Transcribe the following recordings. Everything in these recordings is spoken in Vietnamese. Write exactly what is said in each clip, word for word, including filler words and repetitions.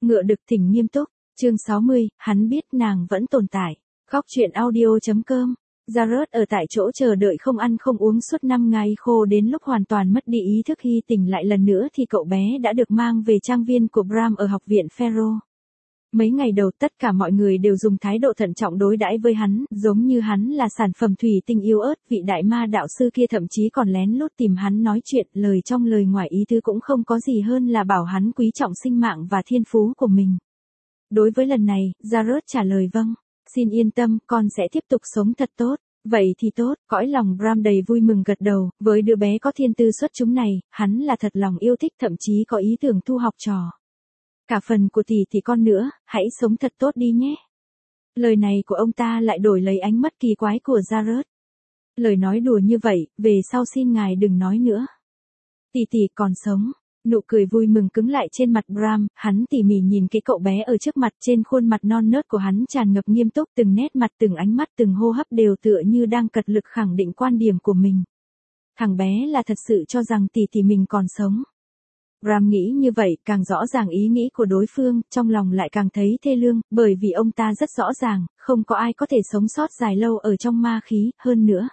Ngựa đực thỉnh nghiêm túc, chương sáu mươi, hắn biết nàng vẫn tồn tại. Góc truyện audio.com. Jared ở tại chỗ chờ đợi không ăn không uống suốt năm ngày khô, đến lúc hoàn toàn mất đi ý thức khi tỉnh lại lần nữa thì cậu bé đã được mang về trang viên của Bram ở học viện Pharaoh. Mấy ngày đầu tất cả mọi người đều dùng thái độ thận trọng đối đãi với hắn, giống như hắn là sản phẩm thủy tinh yếu ớt. Vị đại ma đạo sư kia thậm chí còn lén lút tìm hắn nói chuyện, lời trong lời ngoài ý tứ cũng không có gì hơn là bảo hắn quý trọng sinh mạng và thiên phú của mình. Đối với lần này, Jared trả lời vâng. Xin yên tâm, con sẽ tiếp tục sống thật tốt. Vậy thì tốt, cõi lòng Bram đầy vui mừng gật đầu, với đứa bé có thiên tư xuất chúng này, hắn là thật lòng yêu thích, thậm chí có ý tưởng thu học trò. Cả phần của tỷ thì con nữa, hãy sống thật tốt đi nhé. Lời này của ông ta lại đổi lấy ánh mắt kỳ quái của Jared. Lời nói đùa như vậy, về sau xin ngài đừng nói nữa. Tỷ tỷ còn sống. Nụ cười vui mừng cứng lại trên mặt Bram, hắn tỉ mỉ nhìn cái cậu bé ở trước mặt, trên khuôn mặt non nớt của hắn tràn ngập nghiêm túc, từng nét mặt, từng ánh mắt, từng hô hấp đều tựa như đang cật lực khẳng định quan điểm của mình. Thằng bé là thật sự cho rằng tỷ tỷ mình còn sống. Bram nghĩ như vậy, càng rõ ràng ý nghĩ của đối phương, trong lòng lại càng thấy thê lương, bởi vì ông ta rất rõ ràng, không có ai có thể sống sót dài lâu ở trong ma khí, hơn nữa.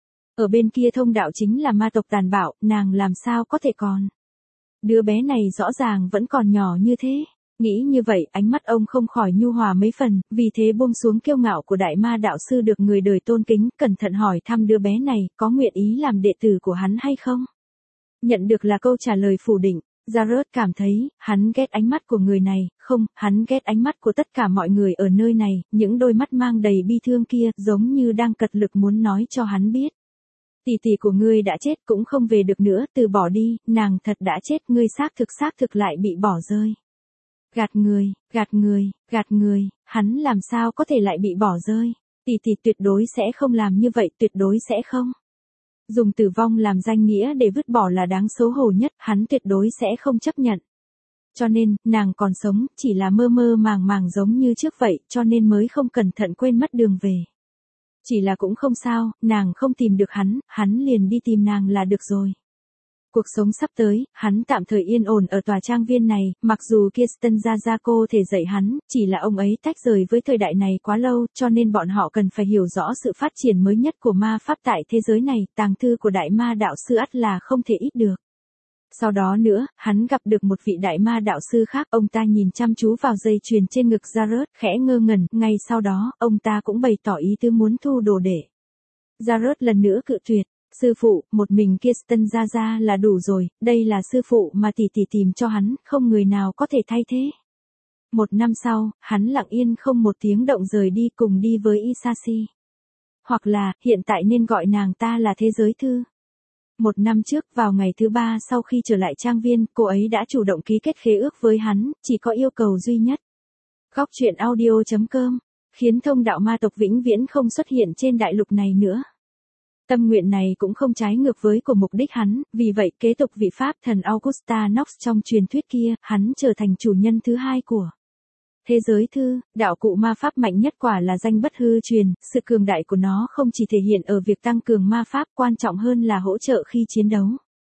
Ở bên kia thông đạo chính là ma tộc tàn bạo, nàng làm sao có thể còn. Đứa bé này rõ ràng vẫn còn nhỏ như thế. Nghĩ như vậy, ánh mắt ông không khỏi nhu hòa mấy phần, vì thế buông xuống kiêu ngạo của đại ma đạo sư được người đời tôn kính, cẩn thận hỏi thăm đứa bé này, có nguyện ý làm đệ tử của hắn hay không? Nhận được là câu trả lời phủ định. Jared cảm thấy, hắn ghét ánh mắt của người này, không, hắn ghét ánh mắt của tất cả mọi người ở nơi này, những đôi mắt mang đầy bi thương kia, giống như đang cật lực muốn nói cho hắn biết. Tỷ tỷ của ngươi đã chết, cũng không về được nữa, từ bỏ đi, nàng thật đã chết, ngươi xác thực xác thực lại bị bỏ rơi. Gạt người, gạt người, gạt người, hắn làm sao có thể lại bị bỏ rơi, tỷ tỷ tuyệt đối sẽ không làm như vậy, tuyệt đối sẽ không. Dùng tử vong làm danh nghĩa để vứt bỏ là đáng xấu hổ nhất, hắn tuyệt đối sẽ không chấp nhận. Cho nên, nàng còn sống, chỉ là mơ mơ màng màng giống như trước vậy, cho nên mới không cẩn thận quên mất đường về. Chỉ là cũng không sao, nàng không tìm được hắn, hắn liền đi tìm nàng là được rồi. Cuộc sống sắp tới, hắn tạm thời yên ổn ở tòa trang viên này, mặc dù Kirsten ra ra cô thể dạy hắn, chỉ là ông ấy tách rời với thời đại này quá lâu, cho nên bọn họ cần phải hiểu rõ sự phát triển mới nhất của ma pháp tại thế giới này, tàng thư của đại ma đạo sư ắt là không thể ít được. Sau đó nữa, hắn gặp được một vị đại ma đạo sư khác, ông ta nhìn chăm chú vào dây chuyền trên ngực Jared, khẽ ngơ ngẩn, ngay sau đó, ông ta cũng bày tỏ ý tứ muốn thu đồ đệ. Jared lần nữa cự tuyệt, sư phụ, một mình Kirsten ra ra là đủ rồi, đây là sư phụ mà tỷ tỷ tìm cho hắn, không người nào có thể thay thế. Một năm sau, hắn lặng yên không một tiếng động rời đi cùng đi với Isashi. Hoặc là, hiện tại nên gọi nàng ta là thế giới thư. Một năm trước, vào ngày thứ ba sau khi trở lại trang viên, cô ấy đã chủ động ký kết khế ước với hắn, chỉ có yêu cầu duy nhất. Góc truyện audio.com, khiến thông đạo ma tộc vĩnh viễn không xuất hiện trên đại lục này nữa. Tâm nguyện này cũng không trái ngược với của mục đích hắn, vì vậy kế tục vị pháp thần Augusta Nox trong truyền thuyết kia, hắn trở thành chủ nhân thứ hai của thế giới thư. Đạo cụ ma pháp mạnh nhất quả là danh bất hư truyền, sự cường đại của nó không chỉ thể hiện ở việc tăng cường ma pháp, quan trọng hơn là hỗ trợ khi chiến đấu.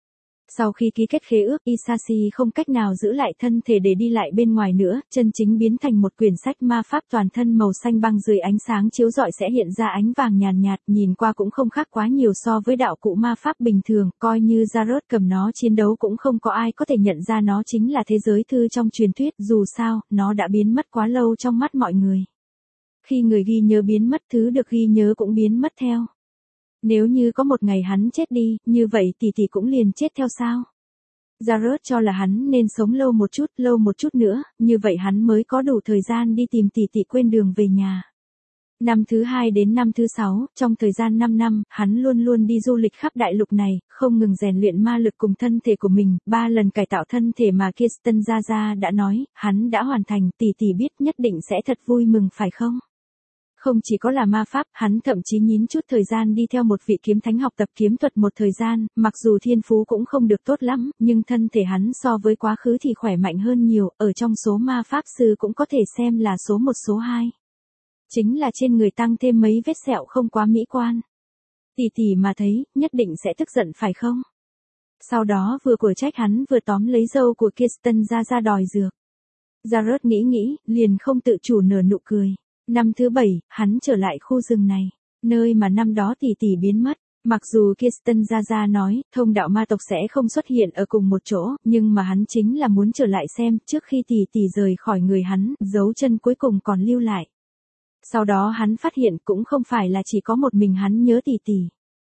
Sau khi ký kết khế ước, Isashi không cách nào giữ lại thân thể để đi lại bên ngoài nữa, chân chính biến thành một quyển sách ma pháp toàn thân màu xanh băng, dưới ánh sáng chiếu rọi sẽ hiện ra ánh vàng nhàn nhạt, nhìn qua cũng không khác quá nhiều so với đạo cụ ma pháp bình thường, coi như Jared cầm nó chiến đấu cũng không có ai có thể nhận ra nó chính là thế giới thư trong truyền thuyết, dù sao, nó đã biến mất quá lâu trong mắt mọi người. Khi người ghi nhớ biến mất, thứ được ghi nhớ cũng biến mất theo. Nếu như có một ngày hắn chết đi, như vậy tỷ tỷ cũng liền chết theo sao? Jared cho là hắn nên sống lâu một chút, lâu một chút nữa, như vậy hắn mới có đủ thời gian đi tìm tỷ tỷ quên đường về nhà. Năm thứ hai đến năm thứ sáu, trong thời gian năm năm, hắn luôn luôn đi du lịch khắp đại lục này, không ngừng rèn luyện ma lực cùng thân thể của mình, ba lần cải tạo thân thể mà Kirsten ra ra đã nói, hắn đã hoàn thành, tỷ tỷ biết nhất định sẽ thật vui mừng phải không? Không chỉ có là ma pháp, hắn thậm chí nhín chút thời gian đi theo một vị kiếm thánh học tập kiếm thuật một thời gian, mặc dù thiên phú cũng không được tốt lắm, nhưng thân thể hắn so với quá khứ thì khỏe mạnh hơn nhiều, ở trong số ma pháp sư cũng có thể xem là số một số hai. Chính là trên người tăng thêm mấy vết sẹo không quá mỹ quan. Tỷ tỷ mà thấy, nhất định sẽ tức giận phải không? Sau đó vừa của trách hắn vừa tóm lấy dâu của Kirsten ra ra đòi dược. Jared nghĩ nghĩ, liền không tự chủ nở nụ cười. Năm thứ bảy, hắn trở lại khu rừng này, nơi mà năm đó tỷ tỷ biến mất. Mặc dù Kirsten ra ra nói, thông đạo ma tộc sẽ không xuất hiện ở cùng một chỗ, nhưng mà hắn chính là muốn trở lại xem, trước khi tỷ tỷ rời khỏi người hắn, dấu chân cuối cùng còn lưu lại. Sau đó hắn phát hiện cũng không phải là chỉ có một mình hắn nhớ tỷ tỷ.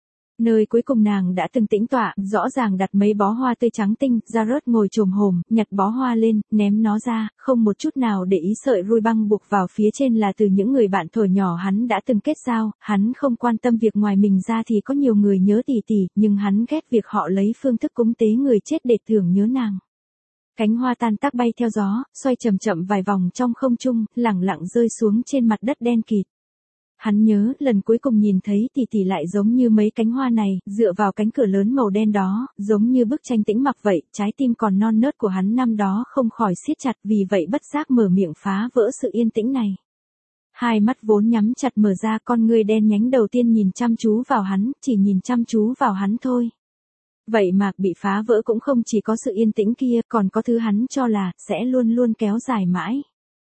Nơi cuối cùng nàng đã từng tĩnh tọa, rõ ràng đặt mấy bó hoa tươi trắng tinh, Jared ngồi chồm hổm, nhặt bó hoa lên, ném nó ra, không một chút nào để ý sợi ruồi băng buộc vào phía trên là từ những người bạn thuở nhỏ hắn đã từng kết giao, hắn không quan tâm việc ngoài mình ra thì có nhiều người nhớ tỷ tỷ, nhưng hắn ghét việc họ lấy phương thức cúng tế người chết để tưởng nhớ nàng. Cánh hoa tan tác bay theo gió, xoay chậm chậm vài vòng trong không trung, lẳng lặng rơi xuống trên mặt đất đen kịt. Hắn nhớ, lần cuối cùng nhìn thấy tỷ tỷ lại giống như mấy cánh hoa này, dựa vào cánh cửa lớn màu đen đó, giống như bức tranh tĩnh mặc vậy, trái tim còn non nớt của hắn năm đó không khỏi siết chặt, vì vậy bất giác mở miệng phá vỡ sự yên tĩnh này. Hai mắt vốn nhắm chặt mở ra, con ngươi đen nhánh đầu tiên nhìn chăm chú vào hắn, chỉ nhìn chăm chú vào hắn thôi. Vậy mà bị phá vỡ cũng không chỉ có sự yên tĩnh kia, còn có thứ hắn cho là sẽ luôn luôn kéo dài mãi.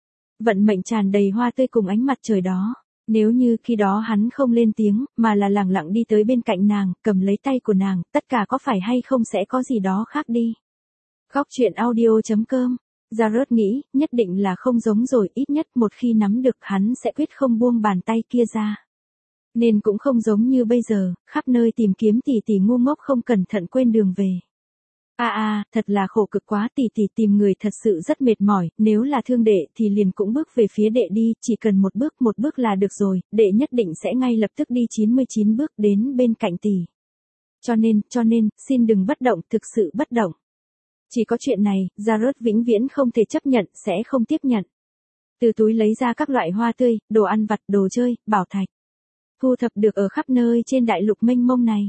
Vận mệnh tràn đầy hoa tươi cùng ánh mặt trời đó. Nếu như khi đó hắn không lên tiếng, mà là lẳng lặng đi tới bên cạnh nàng, cầm lấy tay của nàng, tất cả có phải hay không sẽ có gì đó khác đi. Góc truyện audio chấm com. Jared nghĩ, nhất định là không giống rồi, ít nhất một khi nắm được hắn sẽ quyết không buông bàn tay kia ra. Nên cũng không giống như bây giờ, khắp nơi tìm kiếm tỷ tỷ ngu ngốc không cẩn thận quên đường về. À à, thật là khổ cực quá, tỷ tỷ tìm người thật sự rất mệt mỏi, nếu là thương đệ thì liền cũng bước về phía đệ đi, chỉ cần một bước một bước là được rồi, đệ nhất định sẽ ngay lập tức đi chín mươi chín bước đến bên cạnh tỷ. Cho nên, cho nên, xin đừng bất động, thực sự bất động. Chỉ có chuyện này, Jared vĩnh viễn không thể chấp nhận, sẽ không tiếp nhận. Từ túi lấy ra các loại hoa tươi, đồ ăn vặt, đồ chơi, bảo thạch. Thu thập được ở khắp nơi trên đại lục mênh mông này.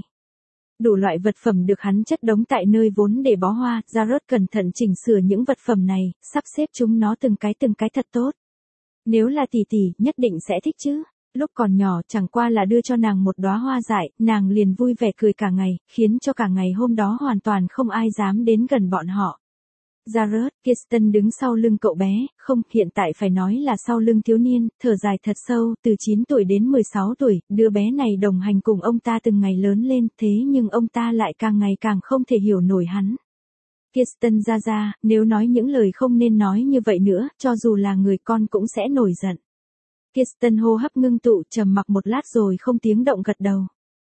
Đủ loại vật phẩm được hắn chất đống tại nơi vốn để bó hoa, Jared cẩn thận chỉnh sửa những vật phẩm này, sắp xếp chúng nó từng cái từng cái thật tốt. Nếu là tỷ tỷ, nhất định sẽ thích chứ. Lúc còn nhỏ chẳng qua là đưa cho nàng một đóa hoa dại, nàng liền vui vẻ cười cả ngày, khiến cho cả ngày hôm đó hoàn toàn không ai dám đến gần bọn họ. Jared, Kirsten đứng sau lưng cậu bé, không, hiện tại phải nói là sau lưng thiếu niên, thở dài thật sâu, từ chín tuổi đến mười sáu tuổi, đứa bé này đồng hành cùng ông ta từng ngày lớn lên, thế nhưng ông ta lại càng ngày càng không thể hiểu nổi hắn. Kirsten ra ra, nếu nói những lời không nên nói như vậy nữa, cho dù là người con cũng sẽ nổi giận. Kirsten hô hấp ngưng tụ, trầm mặc một lát rồi không tiếng động gật đầu.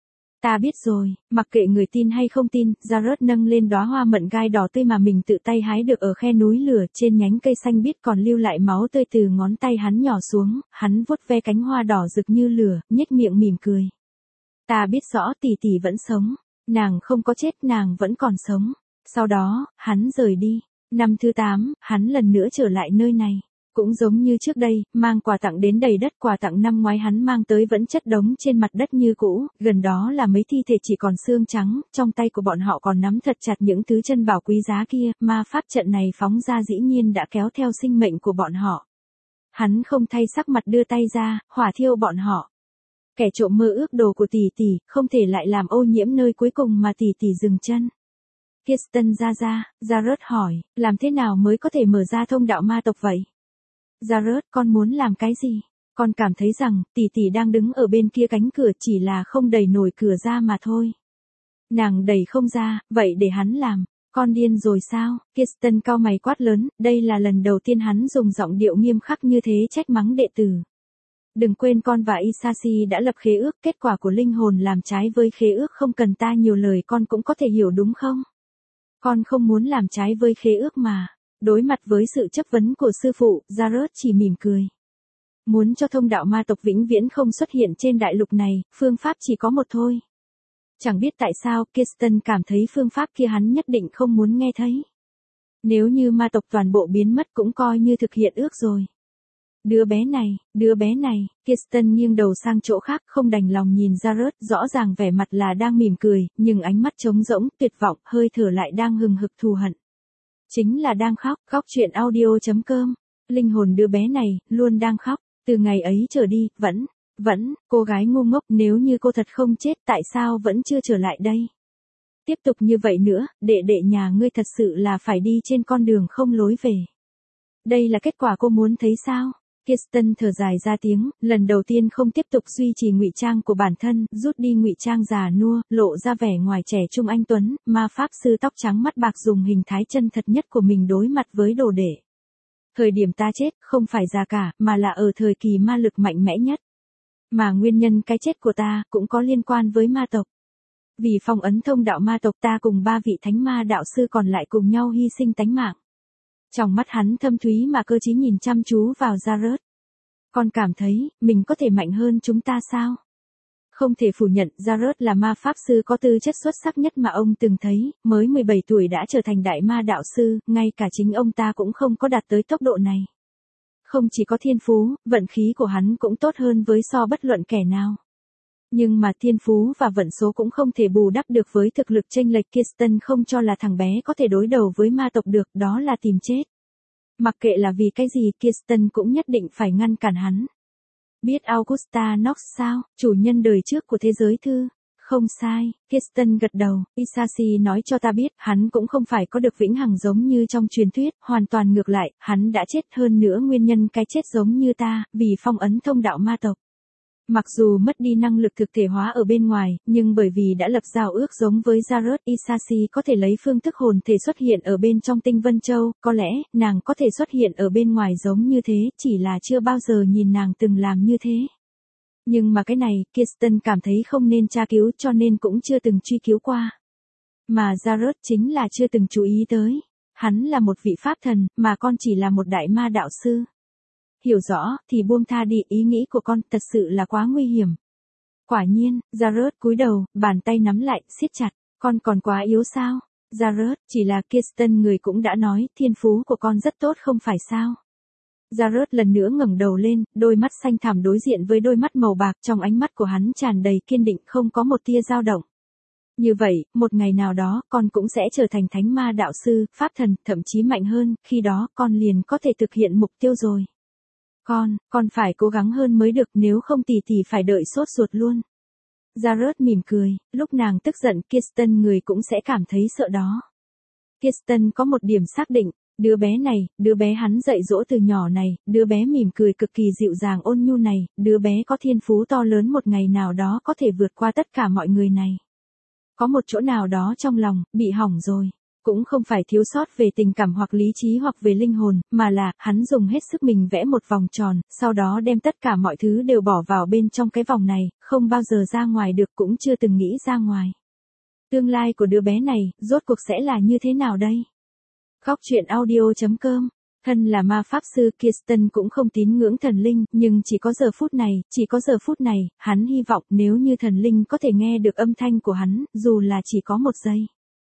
Ta biết rồi, mặc kệ người tin hay không tin, Jared nâng lên đóa hoa mận gai đỏ tươi mà mình tự tay hái được ở khe núi lửa, trên nhánh cây xanh biếc còn lưu lại máu tươi từ ngón tay hắn nhỏ xuống, hắn vuốt ve cánh hoa đỏ rực như lửa, nhếch miệng mỉm cười. Ta biết rõ tỷ tỷ vẫn sống, nàng không có chết, nàng vẫn còn sống. Sau đó, hắn rời đi. Năm thứ tám, hắn lần nữa trở lại nơi này. Cũng giống như trước đây, mang quà tặng đến đầy đất, quà tặng năm ngoái hắn mang tới vẫn chất đống trên mặt đất như cũ, gần đó là mấy thi thể chỉ còn xương trắng, trong tay của bọn họ còn nắm thật chặt những thứ chân bảo quý giá kia, ma pháp trận này phóng ra dĩ nhiên đã kéo theo sinh mệnh của bọn họ. Hắn không thay sắc mặt đưa tay ra, hỏa thiêu bọn họ. Kẻ trộm mơ ước đồ của tỷ tỷ, không thể lại làm ô nhiễm nơi cuối cùng mà tỷ tỷ dừng chân. Kirsten ra ra, Jared hỏi, làm thế nào mới có thể mở ra thông đạo ma tộc vậy? Jared, con muốn làm cái gì? Con cảm thấy rằng, tỷ tỷ đang đứng ở bên kia cánh cửa chỉ là không đẩy nổi cửa ra mà thôi. Nàng đẩy không ra, vậy để hắn làm. Con điên rồi sao? Kirsten cau mày quát lớn, đây là lần đầu tiên hắn dùng giọng điệu nghiêm khắc như thế trách mắng đệ tử. Đừng quên con và Isashi đã lập khế ước, kết quả của linh hồn làm trái với khế ước không cần ta nhiều lời con cũng có thể hiểu đúng không? Con không muốn làm trái với khế ước mà. Đối mặt với sự chất vấn của sư phụ, Jared chỉ mỉm cười. Muốn cho thông đạo ma tộc vĩnh viễn không xuất hiện trên đại lục này, phương pháp chỉ có một thôi. Chẳng biết tại sao, Kirsten cảm thấy phương pháp kia hắn nhất định không muốn nghe thấy. Nếu như ma tộc toàn bộ biến mất cũng coi như thực hiện ước rồi. Đứa bé này, đứa bé này, Kirsten nghiêng đầu sang chỗ khác không đành lòng nhìn Jared, rõ ràng vẻ mặt là đang mỉm cười, nhưng ánh mắt trống rỗng, tuyệt vọng, hơi thở lại đang hừng hực thù hận. Chính là đang khóc, góc truyện audio chấm com. Linh hồn đứa bé này, luôn đang khóc, từ ngày ấy trở đi, vẫn, vẫn, cô gái ngu ngốc, nếu như cô thật không chết, tại sao vẫn chưa trở lại đây? Tiếp tục như vậy nữa, đệ đệ nhà ngươi thật sự là phải đi trên con đường không lối về. Đây là kết quả cô muốn thấy sao? Kirsten thở dài ra tiếng, lần đầu tiên không tiếp tục duy trì ngụy trang của bản thân, rút đi ngụy trang già nua, lộ ra vẻ ngoài trẻ trung anh tuấn, ma pháp sư tóc trắng mắt bạc dùng hình thái chân thật nhất của mình đối mặt với đồ đệ. Thời điểm ta chết, không phải già cả, mà là ở thời kỳ ma lực mạnh mẽ nhất. Mà nguyên nhân cái chết của ta, cũng có liên quan với ma tộc. Vì phong ấn thông đạo ma tộc ta cùng ba vị thánh ma đạo sư còn lại cùng nhau hy sinh tánh mạng. Trong mắt hắn thâm thúy mà cơ trí nhìn chăm chú vào Jared. Con cảm thấy, mình có thể mạnh hơn chúng ta sao? Không thể phủ nhận, Jared là ma pháp sư có tư chất xuất sắc nhất mà ông từng thấy, mới mười bảy tuổi đã trở thành đại ma đạo sư, ngay cả chính ông ta cũng không có đạt tới tốc độ này. Không chỉ có thiên phú, vận khí của hắn cũng tốt hơn với so bất luận kẻ nào. Nhưng mà thiên phú và vận số cũng không thể bù đắp được với thực lực chênh lệch. Kirsten không cho là thằng bé có thể đối đầu với ma tộc được, đó là tìm chết. Mặc kệ là vì cái gì, Kirsten cũng nhất định phải ngăn cản hắn. Biết Augusta Knox sao, chủ nhân đời trước của thế giới thư? Không sai, Kirsten gật đầu, Isashi nói cho ta biết, hắn cũng không phải có được vĩnh hằng giống như trong truyền thuyết, hoàn toàn ngược lại, hắn đã chết, hơn nữa nguyên nhân cái chết giống như ta, vì phong ấn thông đạo ma tộc. Mặc dù mất đi năng lực thực thể hóa ở bên ngoài, nhưng bởi vì đã lập giao ước giống với Jared, Isashi có thể lấy phương thức hồn thể xuất hiện ở bên trong tinh Vân Châu, có lẽ, nàng có thể xuất hiện ở bên ngoài giống như thế, chỉ là chưa bao giờ nhìn nàng từng làm như thế. Nhưng mà cái này, Kirsten cảm thấy không nên tra cứu cho nên cũng chưa từng truy cứu qua. Mà Jared chính là chưa từng chú ý tới. Hắn là một vị pháp thần, mà con chỉ là một đại ma đạo sư. Hiểu rõ, thì buông tha đi, ý nghĩ của con thật sự là quá nguy hiểm. Quả nhiên, Jared cúi đầu, bàn tay nắm lại, siết chặt, con còn quá yếu sao? Jared, chỉ là Kirsten người cũng đã nói, thiên phú của con rất tốt không phải sao? Jared lần nữa ngẩng đầu lên, đôi mắt xanh thẳm đối diện với đôi mắt màu bạc, trong ánh mắt của hắn tràn đầy kiên định, không có một tia dao động. Như vậy, một ngày nào đó, con cũng sẽ trở thành thánh ma đạo sư, pháp thần, thậm chí mạnh hơn, khi đó, con liền có thể thực hiện mục tiêu rồi. Con, con phải cố gắng hơn mới được, nếu không tỷ tỷ phải đợi sốt ruột luôn. Jared mỉm cười, lúc nàng tức giận, Kirsten người cũng sẽ cảm thấy sợ đó. Kirsten có một điểm xác định, đứa bé này, đứa bé hắn dạy dỗ từ nhỏ này, đứa bé mỉm cười cực kỳ dịu dàng ôn nhu này, đứa bé có thiên phú to lớn một ngày nào đó có thể vượt qua tất cả mọi người này. Có một chỗ nào đó trong lòng, bị hỏng rồi. Cũng không phải thiếu sót về tình cảm hoặc lý trí hoặc về linh hồn, mà là, hắn dùng hết sức mình vẽ một vòng tròn, sau đó đem tất cả mọi thứ đều bỏ vào bên trong cái vòng này, không bao giờ ra ngoài được, cũng chưa từng nghĩ ra ngoài. Tương lai của đứa bé này, rốt cuộc sẽ là như thế nào đây? Góc truyện audio chấm com. Thân là ma pháp sư, Kirsten cũng không tín ngưỡng thần linh, nhưng chỉ có giờ phút này, chỉ có giờ phút này, hắn hy vọng nếu như thần linh có thể nghe được âm thanh của hắn, dù là chỉ có một giây.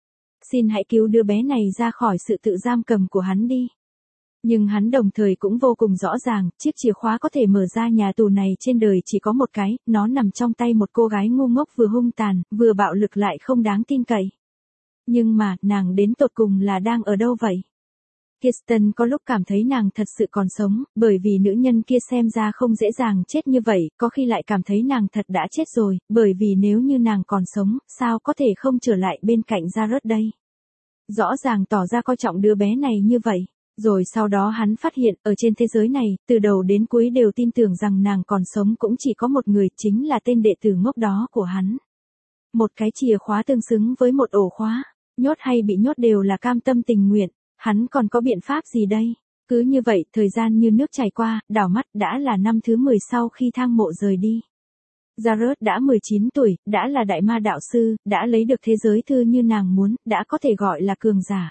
Xin hãy cứu đứa bé này ra khỏi sự tự giam cầm của hắn đi. Nhưng hắn đồng thời cũng vô cùng rõ ràng, chiếc chìa khóa có thể mở ra nhà tù này trên đời chỉ có một cái, nó nằm trong tay một cô gái ngu ngốc vừa hung tàn, vừa bạo lực lại không đáng tin cậy. Nhưng mà, nàng đến tột cùng là đang ở đâu vậy? Kirsten có lúc cảm thấy nàng thật sự còn sống, bởi vì nữ nhân kia xem ra không dễ dàng chết như vậy, có khi lại cảm thấy nàng thật đã chết rồi, bởi vì nếu như nàng còn sống, sao có thể không trở lại bên cạnh Jared đây? Rõ ràng tỏ ra coi trọng đứa bé này như vậy. Rồi sau đó hắn phát hiện, ở trên thế giới này, từ đầu đến cuối đều tin tưởng rằng nàng còn sống cũng chỉ có một người, chính là tên đệ tử ngốc đó của hắn. Một cái chìa khóa tương xứng với một ổ khóa, nhốt hay bị nhốt đều là cam tâm tình nguyện. Hắn còn có biện pháp gì đây? Cứ như vậy, thời gian như nước chảy qua, đảo mắt, đã là năm thứ mười sau khi thang mộ rời đi. Jared đã mười chín tuổi, đã là đại ma đạo sư, đã lấy được thế giới thư như nàng muốn, đã có thể gọi là cường giả.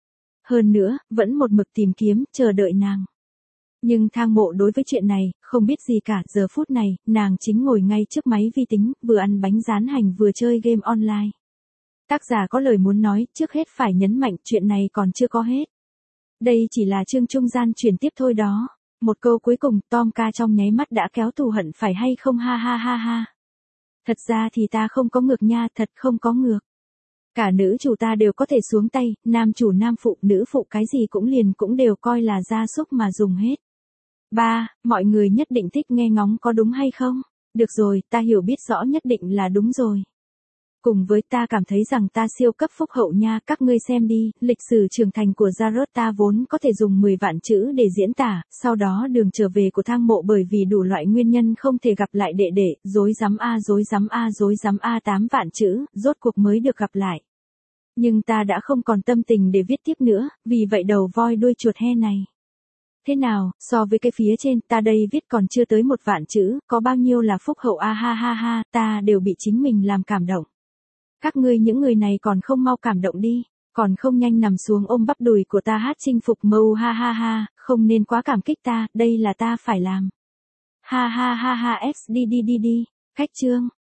Hơn nữa, vẫn một mực tìm kiếm, chờ đợi nàng. Nhưng thang mộ đối với chuyện này, không biết gì cả, giờ phút này, nàng chính ngồi ngay trước máy vi tính, vừa ăn bánh rán hành vừa chơi game online. Tác giả có lời muốn nói, trước hết phải nhấn mạnh chuyện này còn chưa có hết. Đây chỉ là chương trung gian chuyển tiếp thôi đó. Một câu cuối cùng, Tom ca trong nháy mắt đã kéo thù hận phải hay không ha ha ha ha. Thật ra thì ta không có ngược nha, thật không có ngược. Cả nữ chủ ta đều có thể xuống tay, nam chủ nam phụ, nữ phụ cái gì cũng liền cũng đều coi là gia súc mà dùng hết. Ba, mọi người nhất định thích nghe ngóng có đúng hay không? Được rồi, ta hiểu biết rõ nhất định là đúng rồi. Cùng với ta cảm thấy rằng ta siêu cấp phúc hậu nha, các ngươi xem đi, lịch sử trưởng thành của Jared ta vốn có thể dùng mười vạn chữ để diễn tả, sau đó đường trở về của thang mộ bởi vì đủ loại nguyên nhân không thể gặp lại đệ đệ, rối rắm a rối rắm a rối rắm a tám vạn chữ, rốt cuộc mới được gặp lại. Nhưng ta đã không còn tâm tình để viết tiếp nữa, vì vậy đầu voi đuôi chuột he này. Thế nào, so với cái phía trên, ta đây viết còn chưa tới một vạn chữ, có bao nhiêu là phúc hậu a ha ha ha, ta đều bị chính mình làm cảm động. Các ngươi những người này còn không mau cảm động đi, còn không nhanh nằm xuống ôm bắp đùi của ta hát chinh phục mâu ha ha ha, không nên quá cảm kích ta, đây là ta phải làm. Ha ha ha ha s đi đi đi đi, khách chương.